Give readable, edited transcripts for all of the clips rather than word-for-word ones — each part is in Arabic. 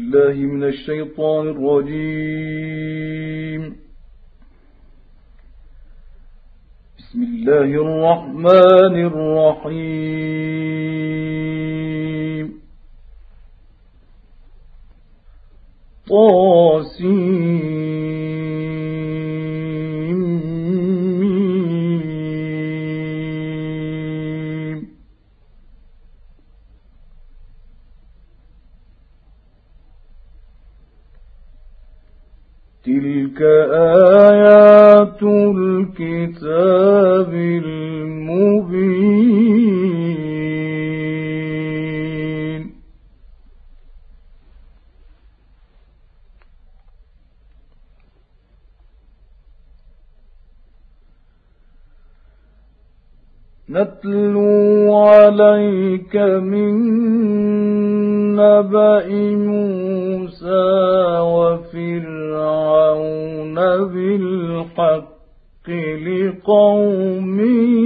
بالله من الشيطان الرجيم. بسم الله الرحمن الرحيم. تلك آيات الكتاب المبين. نتلو عليك من نبأ موسى وفرعون بالحق لقوم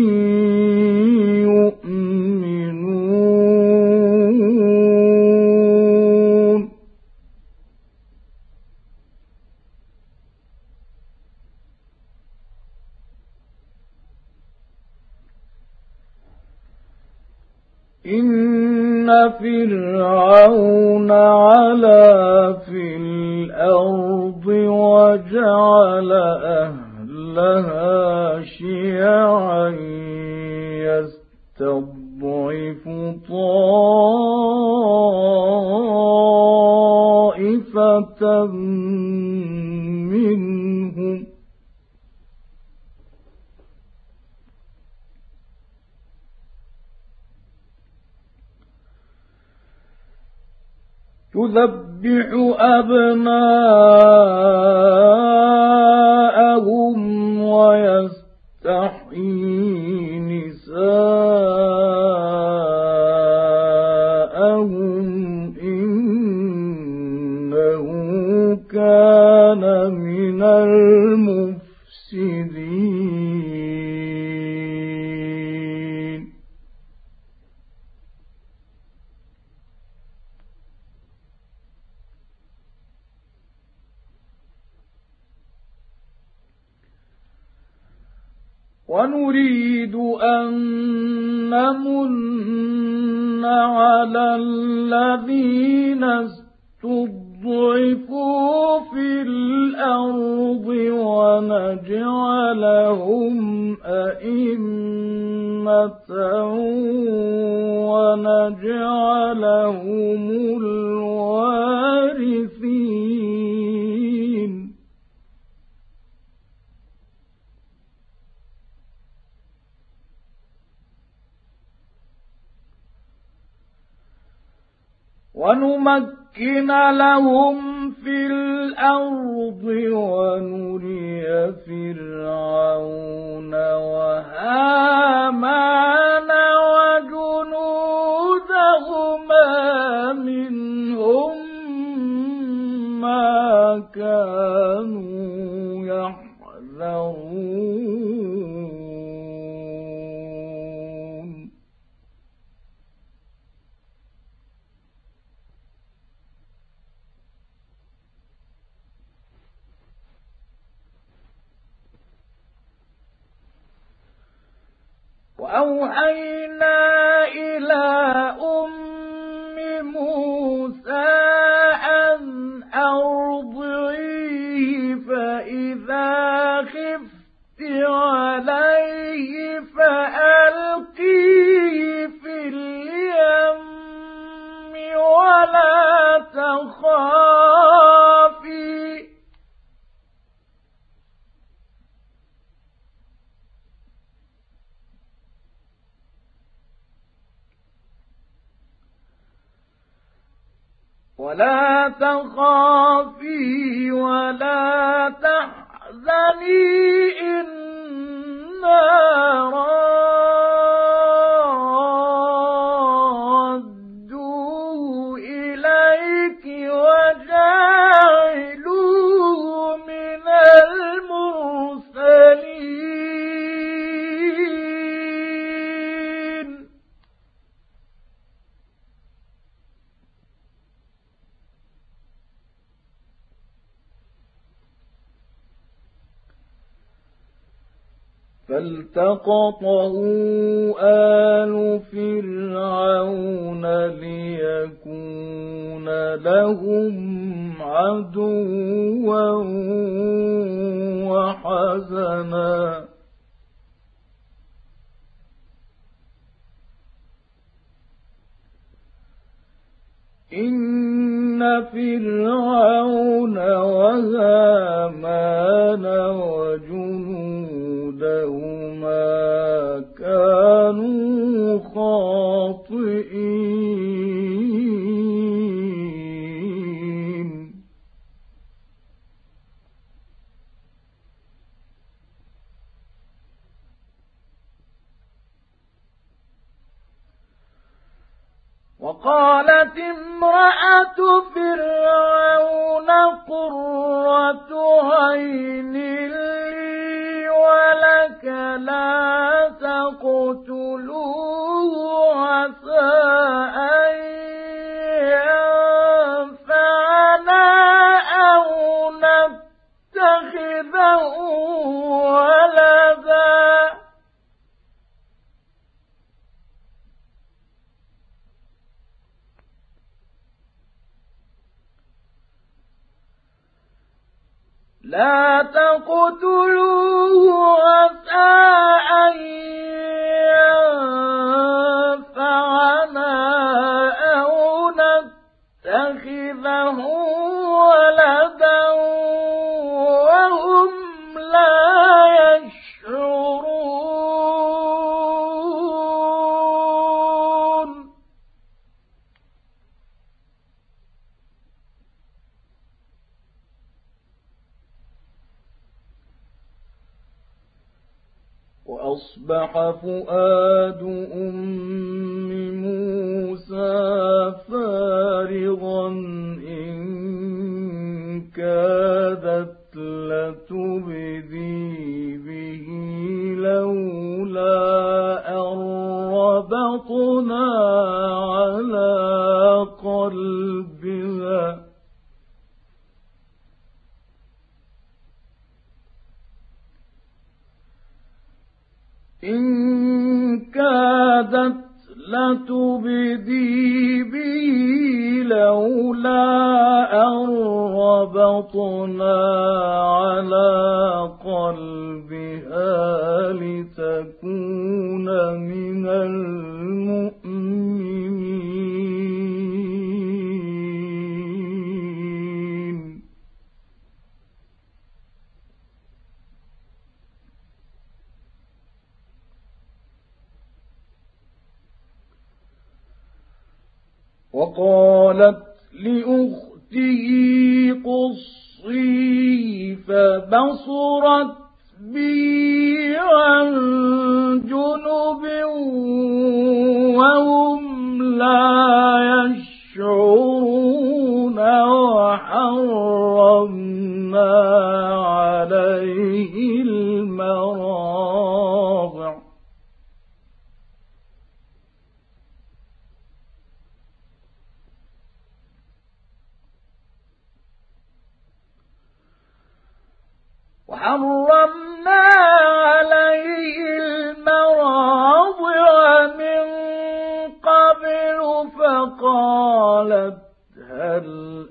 يؤمنون. إن فرعون علا في الأرض وجعل أهلها شيعا يستضعف طائفة منهم يذبح أبناءهم ويستحيي نساءهم إنه كان من المفسدين. ونريد أن نمن على الذين استضعفوا في الأرض ونجعلهم أئمة ونجعلهم الوارثين. ونمكن لهم في الأرض ونري فرعون وهامان وجنودهما منهم ما كانوا يحذرون. وأوحينا إلى أم موسى أن أرضعيه فإذا خفت عليه فألقيه في اليم ولا تخافي ولا تحزني إنا رادوه إليك وجاعلوه من المرسلين. فالتقطه آل فرعون ليكون لهم عدوا وحزنا إن فرعون وهامان وجنودهما كانوا خاطئين وقالت امرأة فرعون قرة عين لي ولك لا تقتلوه عسى أن ينفعنا أو نتخذه ولدا لا تقتلوه عسى أن ينفعنا أو نتخذه ولدا وهم لا يشعرون وأصبح فؤاد أم موسى فارغا إن كادت لتبدي به لولا أن ربطنا على قلبها إن كادت لتبدي به لولا أن ربطنا على قلبها لتكون من المؤمنين وقالت لأخته قصي فبصرت به عن جنب وهم لا يشعرون وحرمنا عليه المراضع من قبل فقالت هل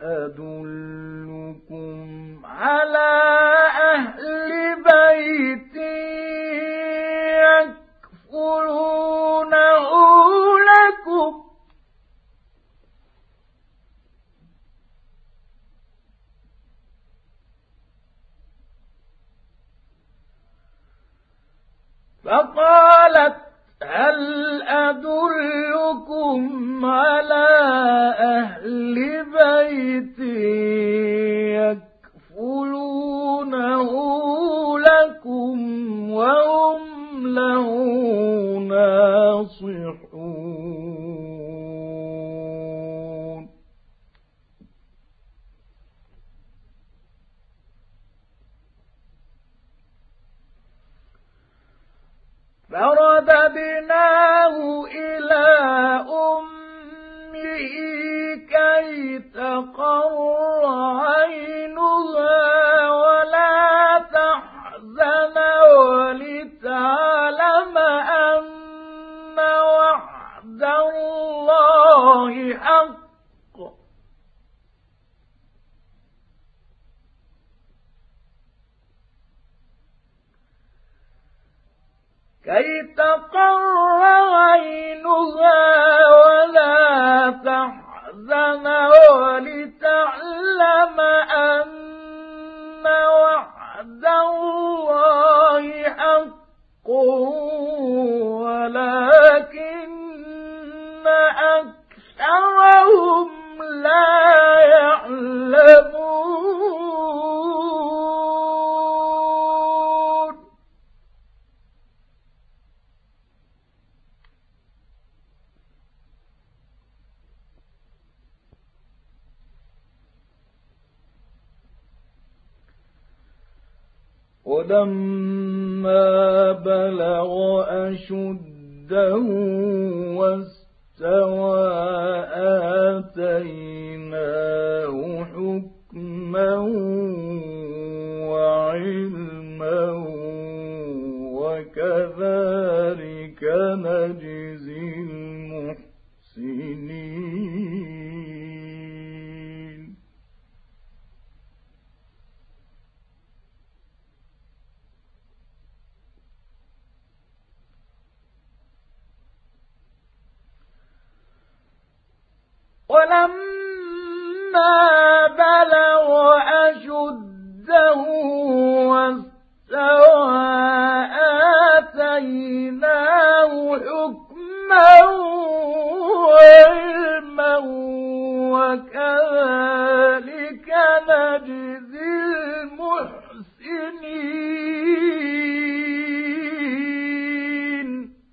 أدلكم على أهل بيت يكفلونه لكم فقالت هل أدلكم على أهل بيت يكفلونه لكم وهم له ناصحون فرددناه إلى أمه كي تقر عينها ولا تحزن ولتعلم كي تقر عينها ولا تحزن ولتعلم أن وعد الله حق ولكن أكثرهم لا يعلمون. ولما بلغ أشده واستوى آتيناه حكما وعلما وكذلك نجزي المحسنين. ولما بلغ أشده واستوى آتيناه حكما وعلما وكذلك نجزي المحسنين.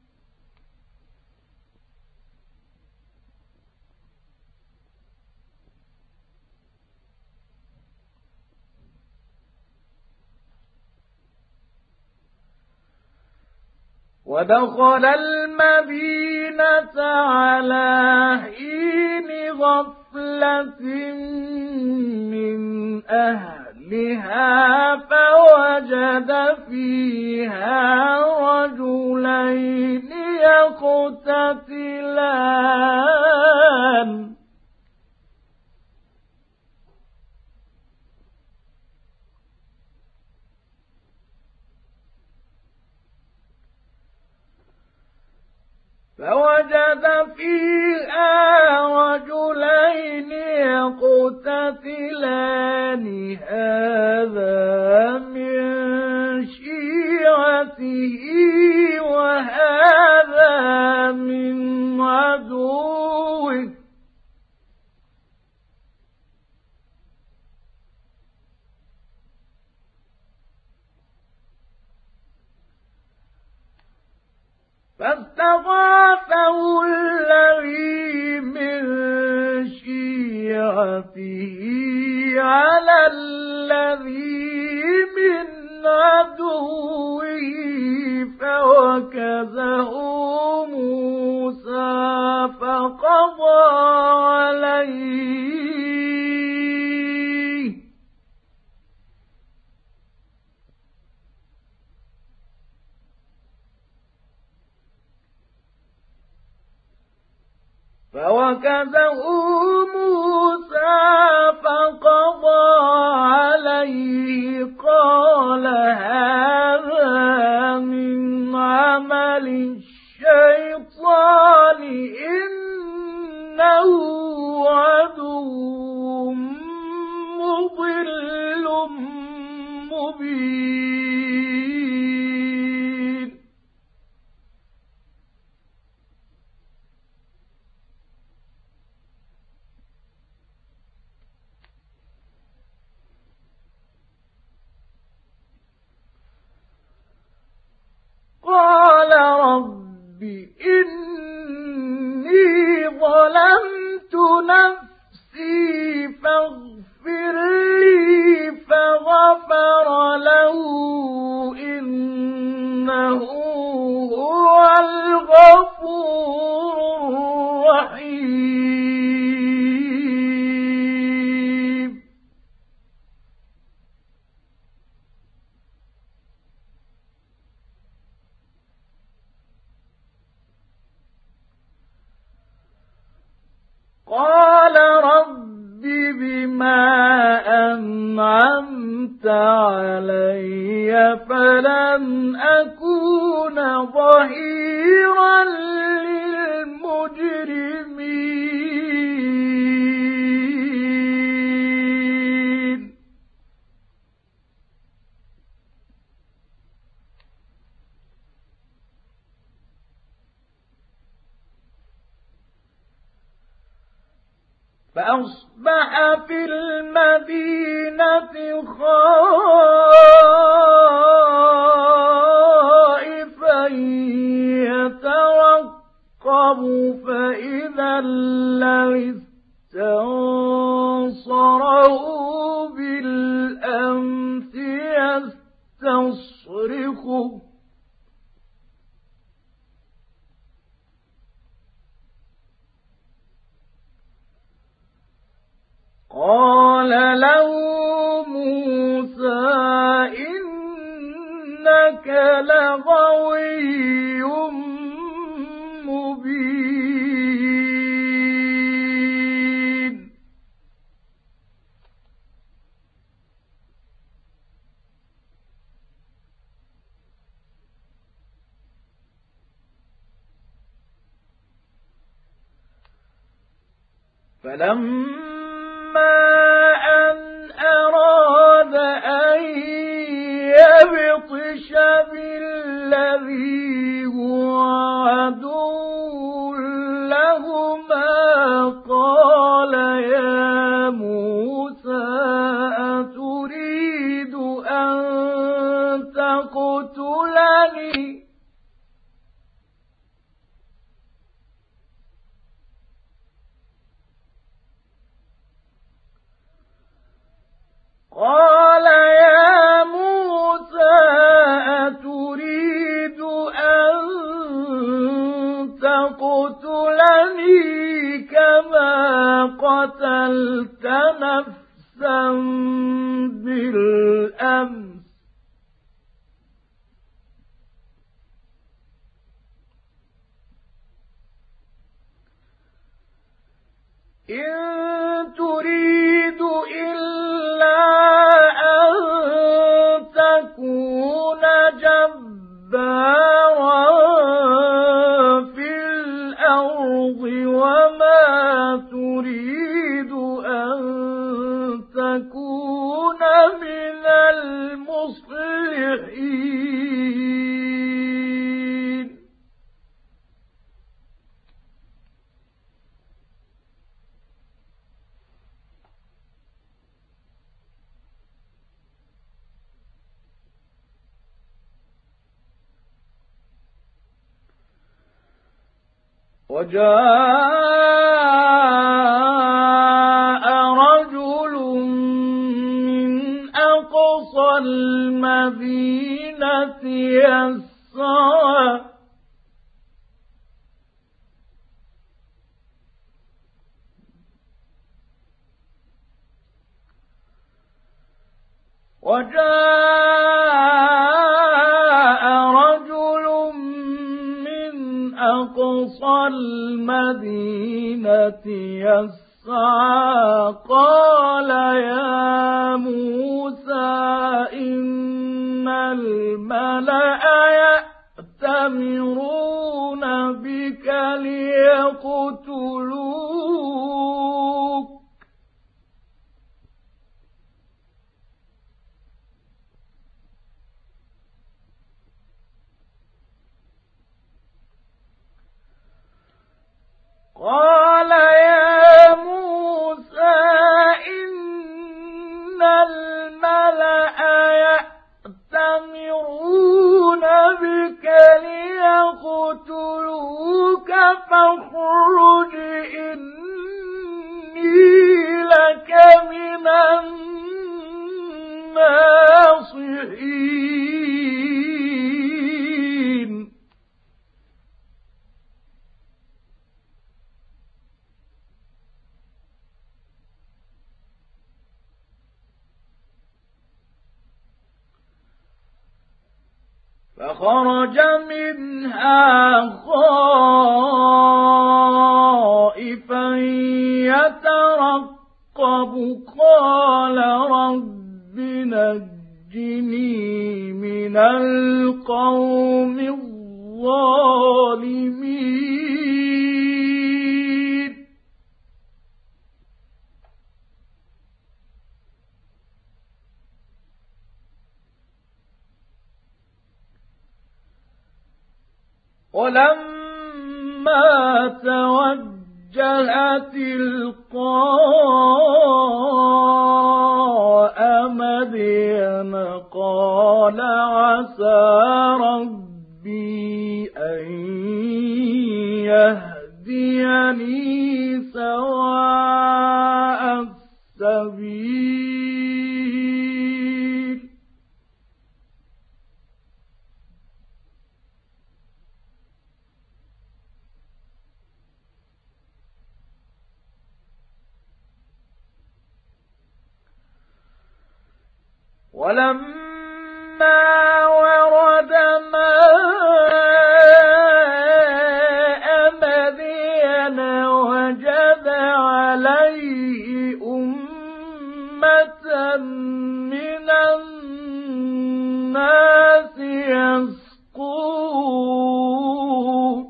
ودخل المدينة على حين غفلة من أهلها فوجد فيها رجلين يقتتلان هذا من شيعته وهذا من عدوه فاستغاثه الذي من شيعته على الذي من عدوه فوكزه موسى فقضى عليه قال هذا من عمل الشيطان إنه عدو مضل مبين. فأصبح في المدينة خائفا يترقب فإذا الذي استنصره بالأمس يستصرخه قال له موسى إنك لغوي مبين. فلما أن أراد أن يبطش بالذي هو عدو لهما قال يا موسى أتريد أن تقتلني قال يا موسى أتريد أن تقتلني كما قتلت نفسا بالأمس إن تريد إلا أن تكون جبارا في الأرض وما تريد أن تكون من المصلحين. وجاء رجل من أقصى المدينة يسعى أقصى المدينة يسعى قال يا موسى إن الملأ يأتمرون بك ليقتلوك قال يا موسى إن الملأ يأتمرون بك ليقتلوك فاخرج إني لك من الناصحين. فخرج منها خائفا يترقب قال رب نجني من القوم الظالمين. ولما توجه تلقاء مدين قال عسى ربي أن يهديني سواء السبيل ولما ورد ماء مدين وجد عليه أمة من الناس يسقون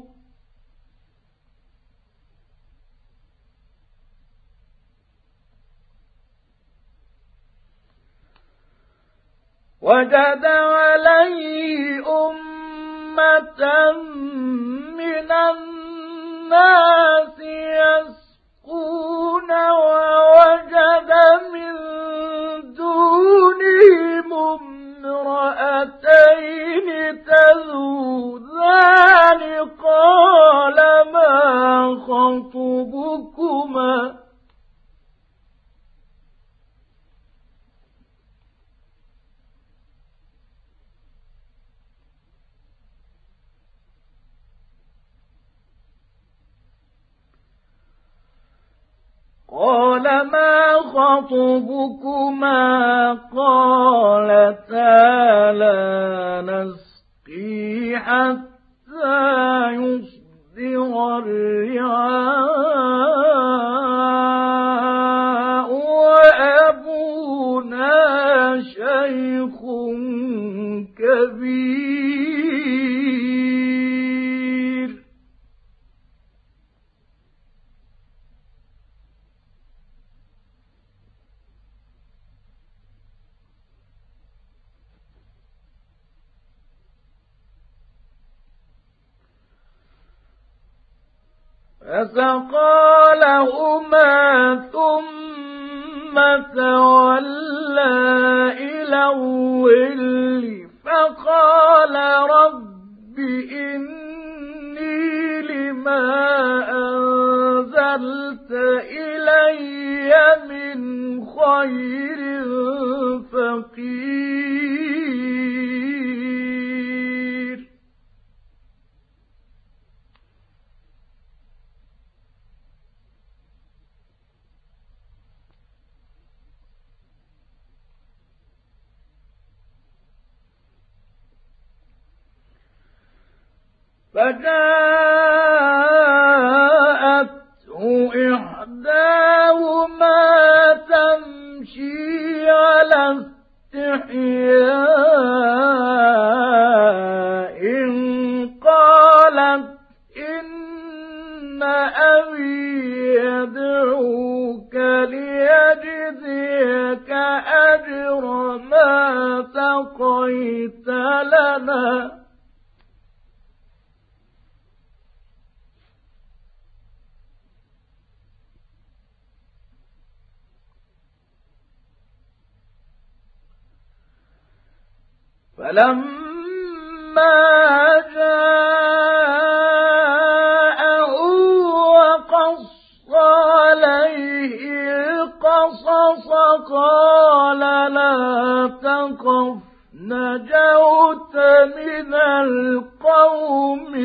وجد عليه أمة من الناس يسقون ووجد من دونهم امرأتين تذودان قال ما خطبكما قال ما خطبكما قالتا لا نسقي حتى يصدر الرعاء وأبونا شيخ كبير فسقى لهما ثم تولى إلى الظل فقال رب إني لما أنزلت إلي من خير فقير فجاءته إحداهما تمشي على استحياء قالت إن أبي يدعوك ليجزيك أجر ما سقيت لنا فلما جاءه وقص عليه القصص قال لا تخف نجوت من القوم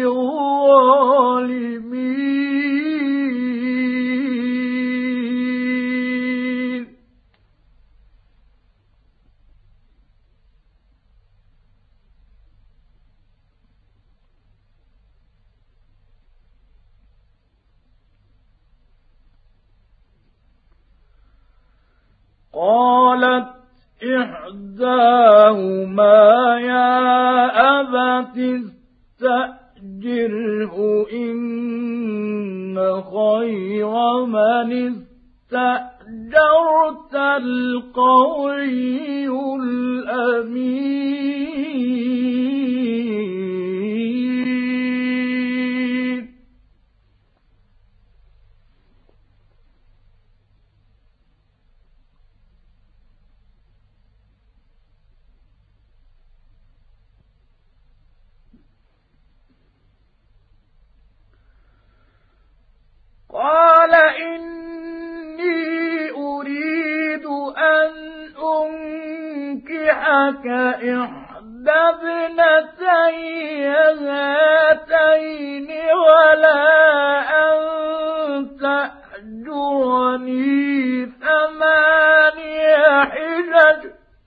الظالمين قالت إحداهما يا أبت استأجره إن خير من استأجرت القوي الأمين معك إحدى ابنتي هاتين ولا أن تأجرني 8 حجج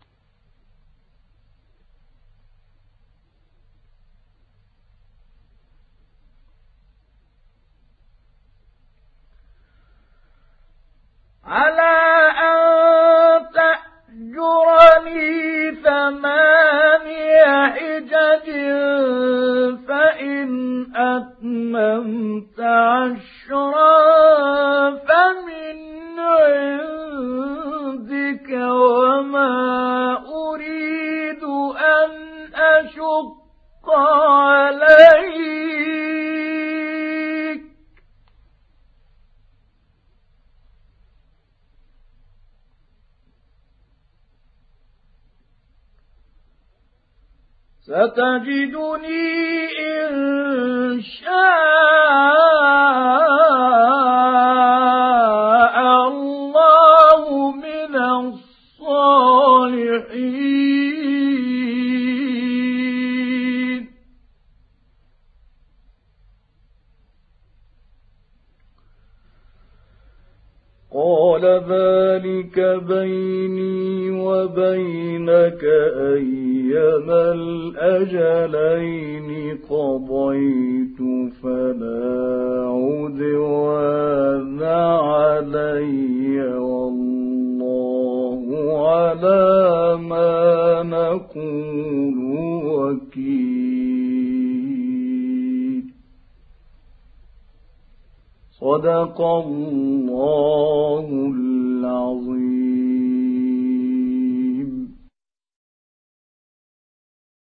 على أن تأجرني 8 حجج فإن أتممت 10 فمن عندك وما أريد أن أشق عليك ستجدني إن شاء الله من الصالحين. قال ذلك بيني وبينك أيما الأجلين قضيت فلا عدوان علي والله على ما نقول وكيل. صدق الله العظيم.